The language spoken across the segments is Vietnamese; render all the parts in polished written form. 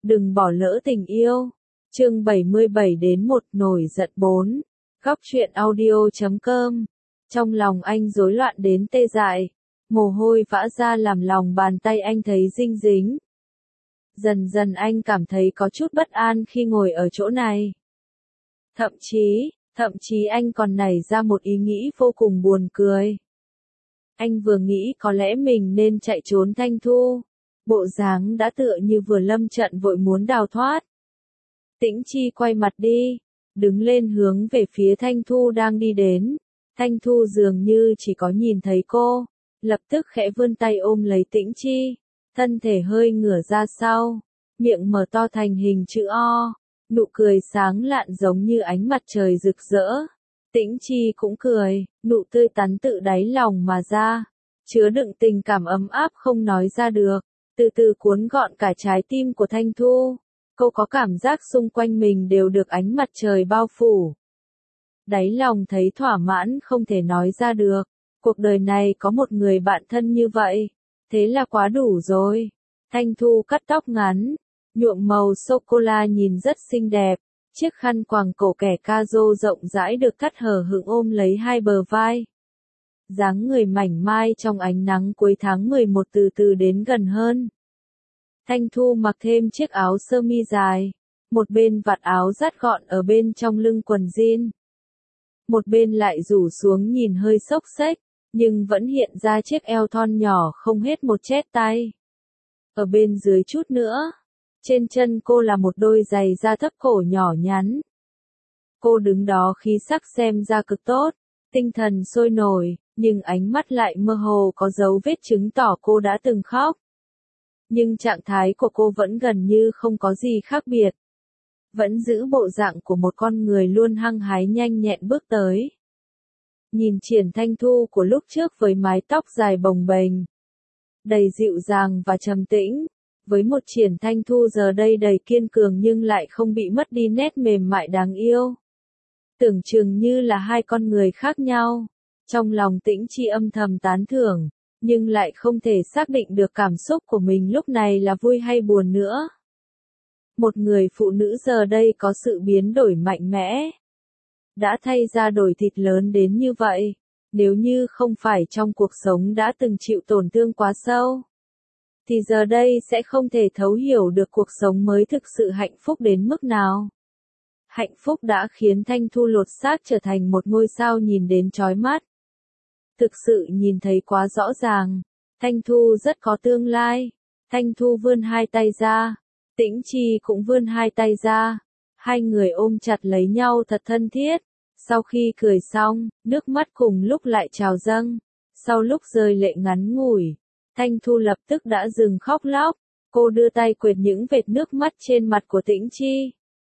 Đừng bỏ lỡ tình yêu. Chương 77 đến 1 nổi giận 4. Góc truyện audio.com. Trong lòng anh rối loạn đến tê dại. Mồ hôi vã ra làm lòng bàn tay anh thấy dinh dính. Dần dần anh cảm thấy có chút bất an khi ngồi ở chỗ này. Thậm chí anh còn nảy ra một ý nghĩ vô cùng buồn cười. Anh vừa nghĩ có lẽ mình nên chạy trốn Thanh Thu. Bộ dáng đã tựa như vừa lâm trận vội muốn đào thoát. Tĩnh Chi quay mặt đi, đứng lên hướng về phía Thanh Thu đang đi đến. Thanh Thu dường như chỉ có nhìn thấy cô, lập tức khẽ vươn tay ôm lấy Tĩnh Chi, thân thể hơi ngửa ra sau, miệng mở to thành hình chữ O, nụ cười sáng lạn giống như ánh mặt trời rực rỡ. Tĩnh Chi cũng cười, nụ tươi tắn tự đáy lòng mà ra, chứa đựng tình cảm ấm áp không nói ra được, từ từ cuốn gọn cả trái tim của Thanh Thu. Cô có cảm giác xung quanh mình đều được ánh mặt trời bao phủ. Đáy lòng thấy thỏa mãn không thể nói ra được. Cuộc đời này có một người bạn thân như vậy, thế là quá đủ rồi. Thanh Thu cắt tóc ngắn, nhuộm màu sô-cô-la nhìn rất xinh đẹp. Chiếc khăn quàng cổ kẻ ca rô rộng rãi được cắt hở hững ôm lấy hai bờ vai. Dáng người mảnh mai trong ánh nắng cuối tháng 11 từ từ đến gần hơn. Thanh Thu mặc thêm chiếc áo sơ mi dài, một bên vạt áo dắt gọn ở bên trong lưng quần jean. Một bên lại rủ xuống nhìn hơi xốc xếch, nhưng vẫn hiện ra chiếc eo thon nhỏ không hết một chét tay. Ở bên dưới chút nữa, trên chân cô là một đôi giày da thấp cổ nhỏ nhắn. Cô đứng đó khí sắc xem ra cực tốt, tinh thần sôi nổi, nhưng ánh mắt lại mơ hồ có dấu vết chứng tỏ cô đã từng khóc. Nhưng trạng thái của cô vẫn gần như không có gì khác biệt. Vẫn giữ bộ dạng của một con người luôn hăng hái nhanh nhẹn bước tới. Nhìn Triển Thanh Thu của lúc trước với mái tóc dài bồng bềnh, đầy dịu dàng và trầm tĩnh, với một Triển Thanh Thu giờ đây đầy kiên cường nhưng lại không bị mất đi nét mềm mại đáng yêu. Tưởng chừng như là hai con người khác nhau. Trong lòng Tĩnh Chi âm thầm tán thưởng, nhưng lại không thể xác định được cảm xúc của mình lúc này là vui hay buồn nữa. Một người phụ nữ giờ đây có sự biến đổi mạnh mẽ. Đã thay ra đổi thịt lớn đến như vậy, nếu như không phải trong cuộc sống đã từng chịu tổn thương quá sâu, thì giờ đây sẽ không thể thấu hiểu được cuộc sống mới thực sự hạnh phúc đến mức nào. Hạnh phúc đã khiến Thanh Thu lột xác trở thành một ngôi sao nhìn đến chói mắt. Thực sự nhìn thấy quá rõ ràng, Thanh Thu rất có tương lai. Thanh Thu vươn hai tay ra, Tĩnh Chi cũng vươn hai tay ra, hai người ôm chặt lấy nhau thật thân thiết. Sau khi cười xong, nước mắt cùng lúc lại trào dâng. Sau lúc rơi lệ ngắn ngủi, Thanh Thu lập tức đã dừng khóc lóc. Cô đưa tay quệt những vệt nước mắt trên mặt của Tĩnh Chi,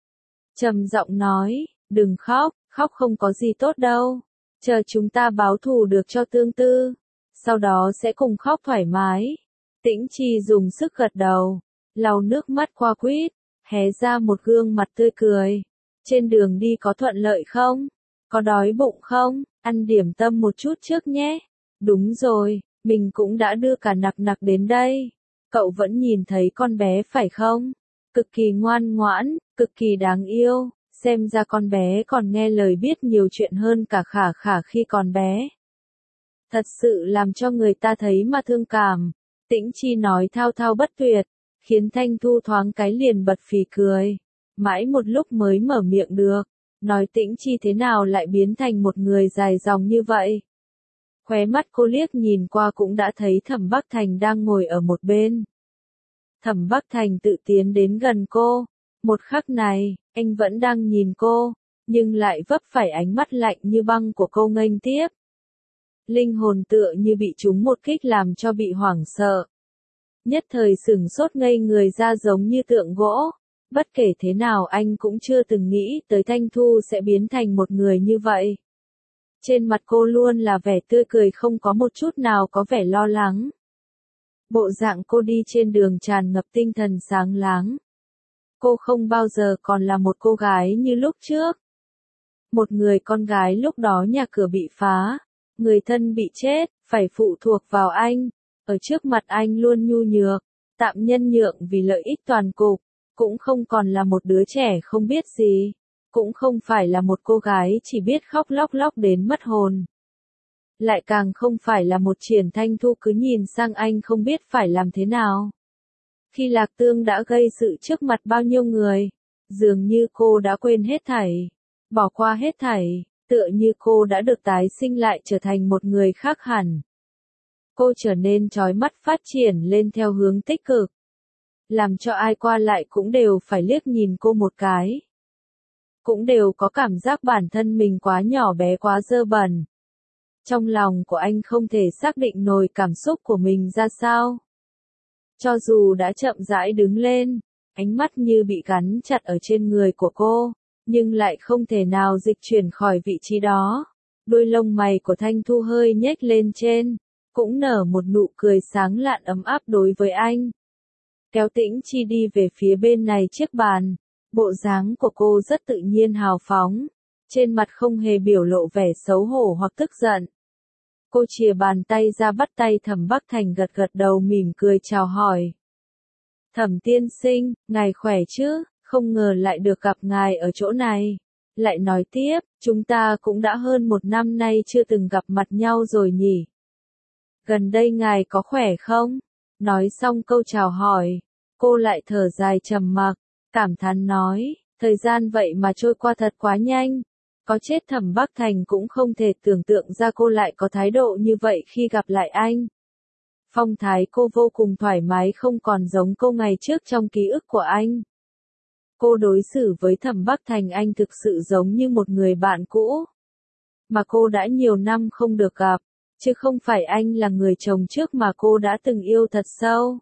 trầm giọng nói, đừng khóc, khóc không có gì tốt đâu. Chờ chúng ta báo thù được cho tương tư, sau đó sẽ cùng khóc thoải mái. Tĩnh Chi dùng sức gật đầu, lau nước mắt qua quýt, hé ra một gương mặt tươi cười. Trên đường đi có thuận lợi không? Có đói bụng không? Ăn điểm tâm một chút trước nhé. Đúng rồi, mình cũng đã đưa cả nặc nặc đến đây. Cậu vẫn nhìn thấy con bé phải không? Cực kỳ ngoan ngoãn, cực kỳ đáng yêu. Xem ra con bé còn nghe lời biết nhiều chuyện hơn cả Khả Khả khi còn bé. Thật sự làm cho người ta thấy mà thương cảm. Tĩnh Chi nói thao thao bất tuyệt, khiến Thanh Thu thoáng cái liền bật phì cười. Mãi một lúc mới mở miệng được, nói Tĩnh Chi thế nào lại biến thành một người dài dòng như vậy. Khóe mắt cô liếc nhìn qua cũng đã thấy Thẩm Bắc Thành đang ngồi ở một bên. Thẩm Bắc Thành tự tiến đến gần cô. Một khắc này, anh vẫn đang nhìn cô, nhưng lại vấp phải ánh mắt lạnh như băng của cô nghênh tiếp. Linh hồn tựa như bị trúng một kích làm cho bị hoảng sợ. Nhất thời sửng sốt ngây người ra giống như tượng gỗ. Bất kể thế nào anh cũng chưa từng nghĩ tới Thanh Thu sẽ biến thành một người như vậy. Trên mặt cô luôn là vẻ tươi cười không có một chút nào có vẻ lo lắng. Bộ dạng cô đi trên đường tràn ngập tinh thần sáng láng. Cô không bao giờ còn là một cô gái như lúc trước. Một người con gái lúc đó nhà cửa bị phá, người thân bị chết, phải phụ thuộc vào anh. Ở trước mặt anh luôn nhu nhược, tạm nhân nhượng vì lợi ích toàn cục. cũng không còn là một đứa trẻ không biết gì, cũng không phải là một cô gái chỉ biết khóc lóc lóc đến mất hồn. Lại càng không phải là một Triển Thanh Thu cứ nhìn sang anh không biết phải làm thế nào. Khi Lạc Tương đã gây sự trước mặt bao nhiêu người, dường như cô đã quên hết thảy, bỏ qua hết thảy, tựa như cô đã được tái sinh lại trở thành một người khác hẳn. Cô trở nên chói mắt phát triển lên theo hướng tích cực, làm cho ai qua lại cũng đều phải liếc nhìn cô một cái. Cũng đều có cảm giác bản thân mình quá nhỏ bé quá dơ bẩn. Trong lòng của anh không thể xác định nổi cảm xúc của mình ra sao. Cho dù đã chậm rãi đứng lên, ánh mắt như bị gắn chặt ở trên người của cô, nhưng lại không thể nào dịch chuyển khỏi vị trí đó. Đôi lông mày của Thanh Thu hơi nhếch lên trên, cũng nở một nụ cười sáng lạn ấm áp đối với anh. Kéo Tĩnh Chi đi về phía bên này chiếc bàn, bộ dáng của cô rất tự nhiên hào phóng, trên mặt không hề biểu lộ vẻ xấu hổ hoặc tức giận. Cô chìa bàn tay ra bắt tay Thẩm Bắc Thành gật gật đầu mỉm cười chào hỏi. Thẩm tiên sinh, ngài khỏe chứ, không ngờ lại được gặp ngài ở chỗ này. Lại nói tiếp, chúng ta cũng đã hơn 1 năm nay chưa từng gặp mặt nhau rồi nhỉ. Gần đây ngài có khỏe không? Nói xong câu chào hỏi, cô lại thở dài trầm mặc, cảm thán nói, thời gian vậy mà trôi qua thật quá nhanh. Có chết Thẩm Bắc Thành cũng không thể tưởng tượng ra cô lại có thái độ như vậy khi gặp lại anh. Phong thái cô vô cùng thoải mái không còn giống cô ngày trước trong ký ức của anh. Cô đối xử với Thẩm Bắc Thành anh thực sự giống như một người bạn cũ. Mà cô đã nhiều năm không được gặp, chứ không phải anh là người chồng trước mà cô đã từng yêu thật sâu.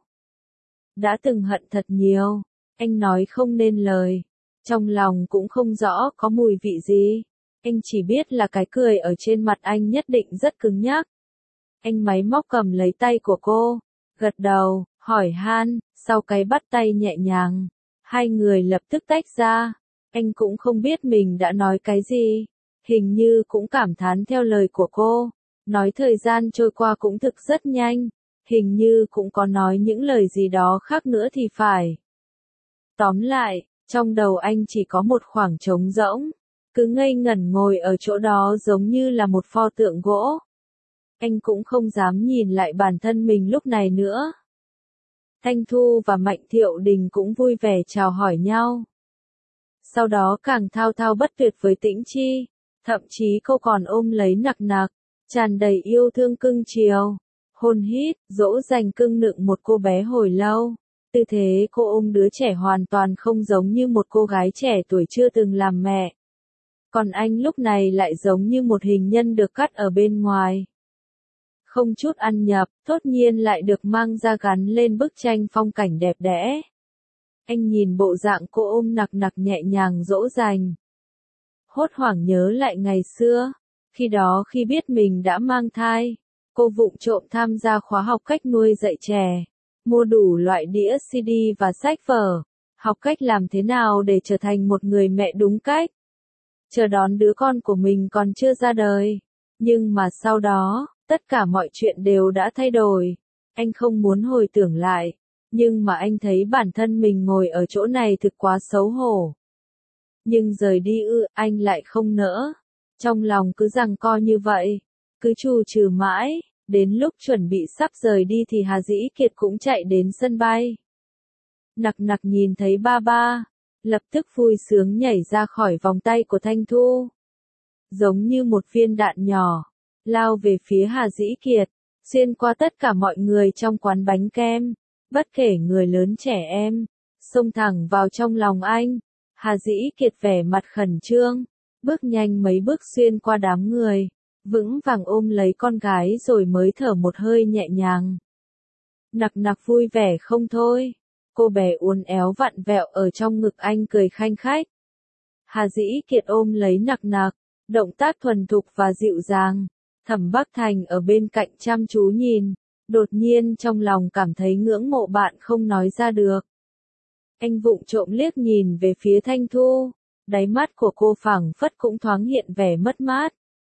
Đã từng hận thật nhiều, anh nói không nên lời. Trong lòng cũng không rõ có mùi vị gì. Anh chỉ biết là cái cười ở trên mặt anh nhất định rất cứng nhắc. Anh máy móc cầm lấy tay của cô, gật đầu, hỏi han, sau cái bắt tay nhẹ nhàng. Hai người lập tức tách ra. Anh cũng không biết mình đã nói cái gì. Hình như cũng cảm thán theo lời của cô. Nói thời gian trôi qua cũng thực rất nhanh. Hình như cũng có nói những lời gì đó khác nữa thì phải. Tóm lại, trong đầu anh chỉ có một khoảng trống rỗng. Cứ ngây ngẩn ngồi ở chỗ đó giống như là một pho tượng gỗ. Anh cũng không dám nhìn lại bản thân mình lúc này nữa. Thanh Thu và Mạnh Thiệu Đình cũng vui vẻ chào hỏi nhau. Sau đó càng thao thao bất tuyệt với Tĩnh Chi. Thậm chí cô còn ôm lấy nặc nặc, tràn đầy yêu thương cưng chiều. Hôn hít, dỗ dành cưng nựng một cô bé hồi lâu. Tư thế cô ôm đứa trẻ hoàn toàn không giống như một cô gái trẻ tuổi chưa từng làm mẹ. Còn anh lúc này lại giống như một hình nhân được cắt ở bên ngoài. Không chút ăn nhập, thốt nhiên lại được mang ra gắn lên bức tranh phong cảnh đẹp đẽ. Anh nhìn bộ dạng cô ôm nặc nặc nhẹ nhàng dỗ dành. Hốt hoảng nhớ lại ngày xưa, khi đó khi biết mình đã mang thai, cô vụng trộm tham gia khóa học cách nuôi dạy trẻ, mua đủ loại đĩa CD và sách vở, học cách làm thế nào để trở thành một người mẹ đúng cách. Chờ đón đứa con của mình còn chưa ra đời. Nhưng mà sau đó, tất cả mọi chuyện đều đã thay đổi. Anh không muốn hồi tưởng lại, nhưng mà anh thấy bản thân mình ngồi ở chỗ này thực quá xấu hổ. Nhưng rời đi anh lại không nỡ. Trong lòng cứ giằng co như vậy, cứ trù trừ mãi, đến lúc chuẩn bị sắp rời đi thì Hà Dĩ Kiệt cũng chạy đến sân bay. Nặc nặc nhìn thấy ba ba, lập tức vui sướng nhảy ra khỏi vòng tay của Thanh Thu. Giống như một viên đạn nhỏ, lao về phía Hà Dĩ Kiệt, xuyên qua tất cả mọi người trong quán bánh kem, bất kể người lớn trẻ em, xông thẳng vào trong lòng anh. Hà Dĩ Kiệt vẻ mặt khẩn trương, bước nhanh mấy bước xuyên qua đám người, vững vàng ôm lấy con gái rồi mới thở một hơi nhẹ nhàng. Nặc nặc vui vẻ không thôi. Cô bé uốn éo vặn vẹo ở trong ngực anh cười khanh khách. Hà Dĩ Kiệt ôm lấy nặc nặc, động tác thuần thục và dịu dàng. Thẩm Bắc Thành ở bên cạnh chăm chú nhìn, đột nhiên trong lòng cảm thấy ngưỡng mộ bạn không nói ra được. Anh vụng trộm liếc nhìn về phía Thanh Thu, đáy mắt của cô phảng phất cũng thoáng hiện vẻ mất mát.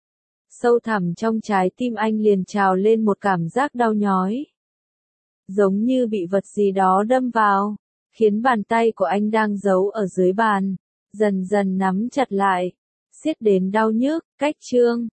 Sâu thẳm trong trái tim anh liền trào lên một cảm giác đau nhói. Giống như bị vật gì đó đâm vào, khiến bàn tay của anh đang giấu ở dưới bàn, dần dần nắm chặt lại, siết đến đau nhức, cách Trương